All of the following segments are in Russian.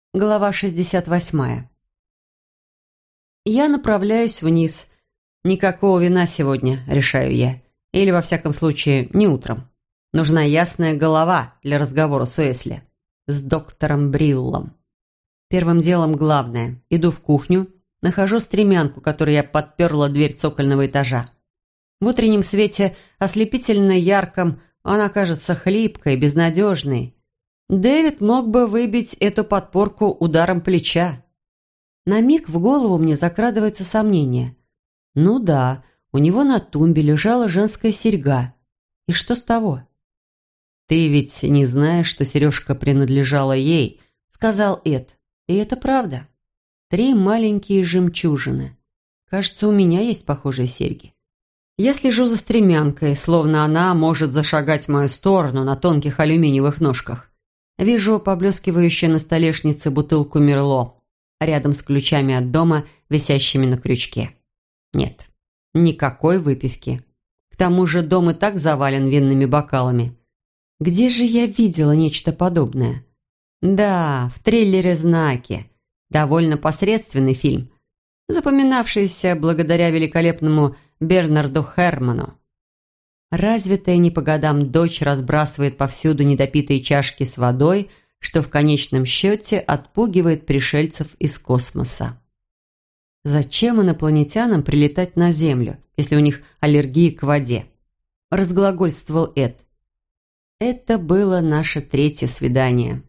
Глава 68. Я направляюсь вниз. Никакого вина сегодня, решаю я. Или, во всяком случае, не утром. Нужна ясная голова для разговора с Уэсли. С доктором Бриллом. Первым делом главное. Иду в кухню, нахожу стремянку, которой я подперла дверь цокольного этажа. В утреннем свете, ослепительно ярком, она кажется хлипкой, безнадежной. Дэвид мог бы выбить эту подпорку ударом плеча. На миг в голову мне закрадывается сомнение. Ну да, у него на тумбе лежала женская серьга. И что с того? «Ты ведь не знаешь, что сережка принадлежала ей», — сказал Эд. И это правда. 3 маленькие жемчужины. Кажется, у меня есть похожие серьги. Я слежу за стремянкой, словно она может зашагать в мою сторону на тонких алюминиевых ножках. Вижу поблескивающую на столешнице бутылку Мерло, рядом с ключами от дома, висящими на крючке. Нет, никакой выпивки. К тому же дом и так завален винными бокалами. Где же я видела нечто подобное? Да, в триллере «Знаки». Довольно посредственный фильм, запоминавшийся благодаря великолепному Бернарду Херману. Развитая не по годам дочь разбрасывает повсюду недопитые чашки с водой, что в конечном счете отпугивает пришельцев из космоса. Зачем инопланетянам прилетать на Землю, если у них аллергия к воде? Разглагольствовал Эд. Это было наше 3-е свидание.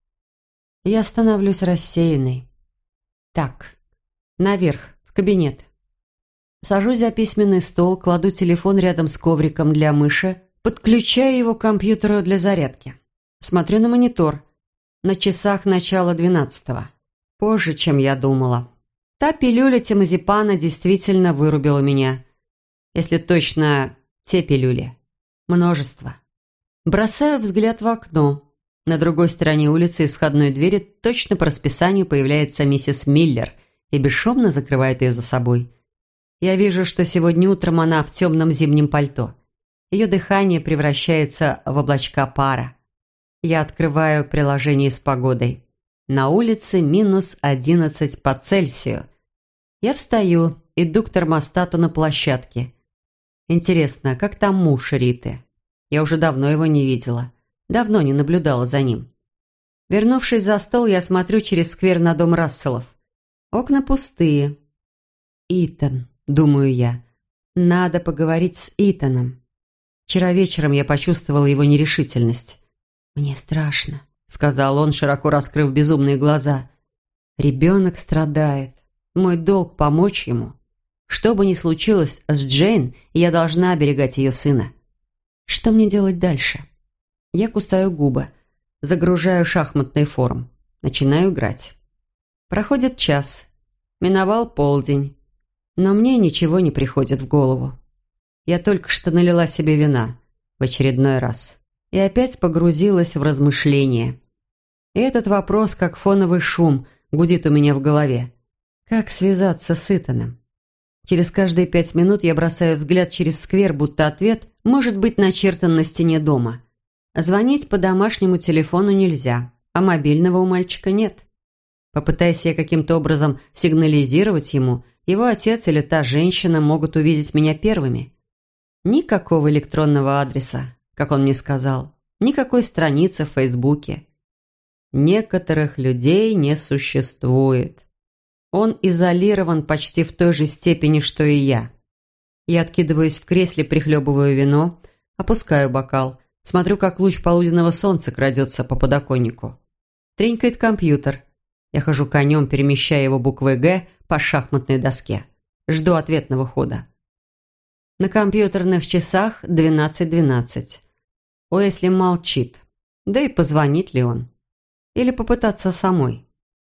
Я становлюсь рассеянной. Так, наверх, в кабинет. Сажусь за письменный стол, кладу телефон рядом с ковриком для мыши, подключаю его к компьютеру для зарядки. Смотрю на монитор. На часах начало 12-го. Позже, чем я думала. Та пилюля темазепана действительно вырубила меня. Если точно, те пилюли. Множество. Бросаю взгляд в окно. На другой стороне улицы из входной двери точно по расписанию появляется миссис Миллер и бесшумно закрывает ее за собой. Я вижу, что сегодня утром она в темном зимнем пальто. Ее дыхание превращается в облачка пара. Я открываю приложение с погодой. На улице -11 по Цельсию. Я встаю, иду к термостату на площадке. Интересно, как там муж Риты? Я уже давно его не видела. Давно не наблюдала за ним. Вернувшись за стол, я смотрю через сквер на дом Расселов. Окна пустые. Итан. Думаю я. Надо поговорить с Итаном. Вчера вечером я почувствовала его нерешительность. «Мне страшно», — сказал он, широко раскрыв безумные глаза. «Ребенок страдает. Мой долг помочь ему. Что бы ни случилось с Джейн, я должна оберегать ее сына. Что мне делать дальше?» Я кусаю губы, загружаю шахматный форум. Начинаю играть. Проходит час. Миновал полдень. Но мне ничего не приходит в голову. Я только что налила себе вина в очередной раз и опять погрузилась в размышления. И этот вопрос, как фоновый шум, гудит у меня в голове. Как связаться с Итаном? Через каждые 5 минут я бросаю взгляд через сквер, будто ответ может быть начертан на стене дома. Звонить по домашнему телефону нельзя, а мобильного у мальчика нет. Попытаясь я каким-то образом сигнализировать ему, его отец или та женщина могут увидеть меня первыми. Никакого электронного адреса, как он мне сказал, никакой страницы в Фейсбуке. Некоторых людей не существует. Он изолирован почти в той же степени, что и я. Я откидываюсь в кресле, прихлебываю вино, опускаю бокал, смотрю, как луч полуденного солнца крадется по подоконнику. Тренькает компьютер. Я хожу конем, перемещая его буквы «Г» по шахматной доске. Жду ответного хода. На компьютерных часах 12:12. Уэсли молчит. Да и позвонит ли он? Или попытаться самой?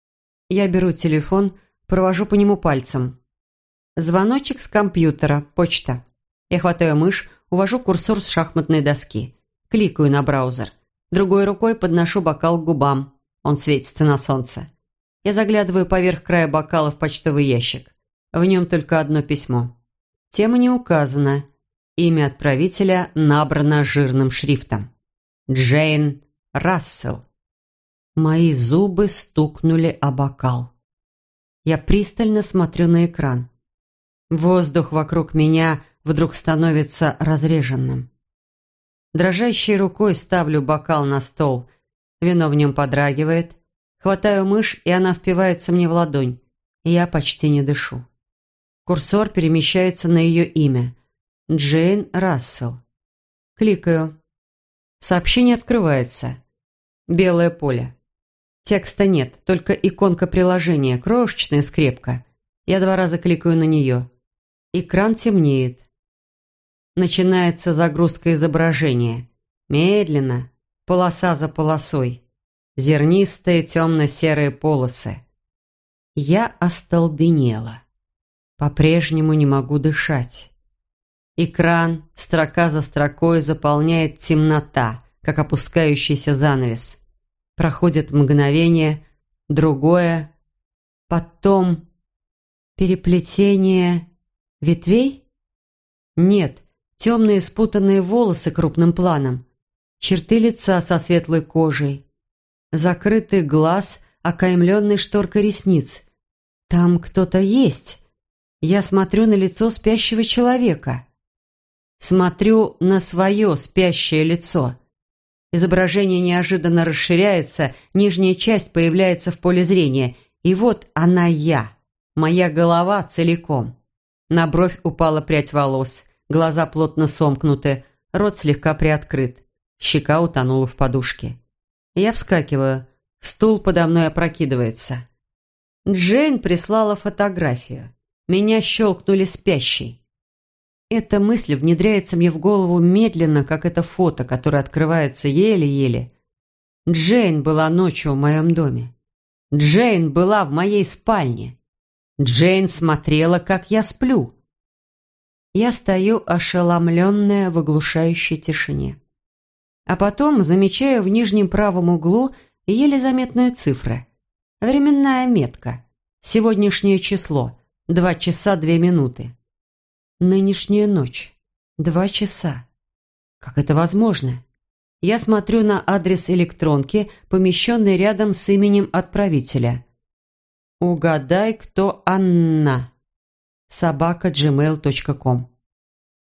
Я беру телефон, провожу по нему пальцем. Звоночек с компьютера, почта. Я хватаю мышь, увожу курсор с шахматной доски. Кликаю на браузер. Другой рукой подношу бокал к губам. Он светится на солнце. Я заглядываю поверх края бокала в почтовый ящик. В нем только одно письмо. Тема не указана. Имя отправителя набрано жирным шрифтом. Джейн Рассел. Мои зубы стукнули о бокал. Я пристально смотрю на экран. Воздух вокруг меня вдруг становится разреженным. Дрожащей рукой ставлю бокал на стол. Вино в нем подрагивает. Хватаю мышь, и она впивается мне в ладонь. Я почти не дышу. Курсор перемещается на ее имя. Джейн Рассел. Кликаю. Сообщение открывается. Белое поле. Текста нет, только иконка приложения, крошечная скрепка. Я 2 раза кликаю на нее. Экран темнеет. Начинается загрузка изображения. Медленно, полоса за полосой. Зернистые темно-серые полосы. Я остолбенела. По-прежнему не могу дышать. Экран, строка за строкой, заполняет темнота, как опускающийся занавес. Проходит мгновение, другое, потом переплетение ветвей? Нет, темные спутанные волосы крупным планом, черты лица со светлой кожей, закрытый глаз, окаймленный шторкой ресниц. Там кто-то есть. Я смотрю на лицо спящего человека. Смотрю на свое спящее лицо. Изображение неожиданно расширяется, нижняя часть появляется в поле зрения. И вот она я, моя голова целиком. На бровь упала прядь волос, глаза плотно сомкнуты, рот слегка приоткрыт, щека утонула в подушке. Я вскакиваю, стул подо мной опрокидывается. Джейн прислала фотографию. Меня щелкнули спящей. Эта мысль внедряется мне в голову медленно, как это фото, которое открывается еле-еле. Джейн была ночью в моем доме. Джейн была в моей спальне. Джейн смотрела, как я сплю. Я стою ошеломленная в оглушающей тишине. А потом замечаю в нижнем правом углу еле заметные цифры. Временная метка. Сегодняшнее число. 2 часа 2 минуты. Нынешняя ночь. 2 часа. Как это возможно? Я смотрю на адрес электронки, помещенный рядом с именем отправителя. «Угадай, кто Анна» @gmail.com.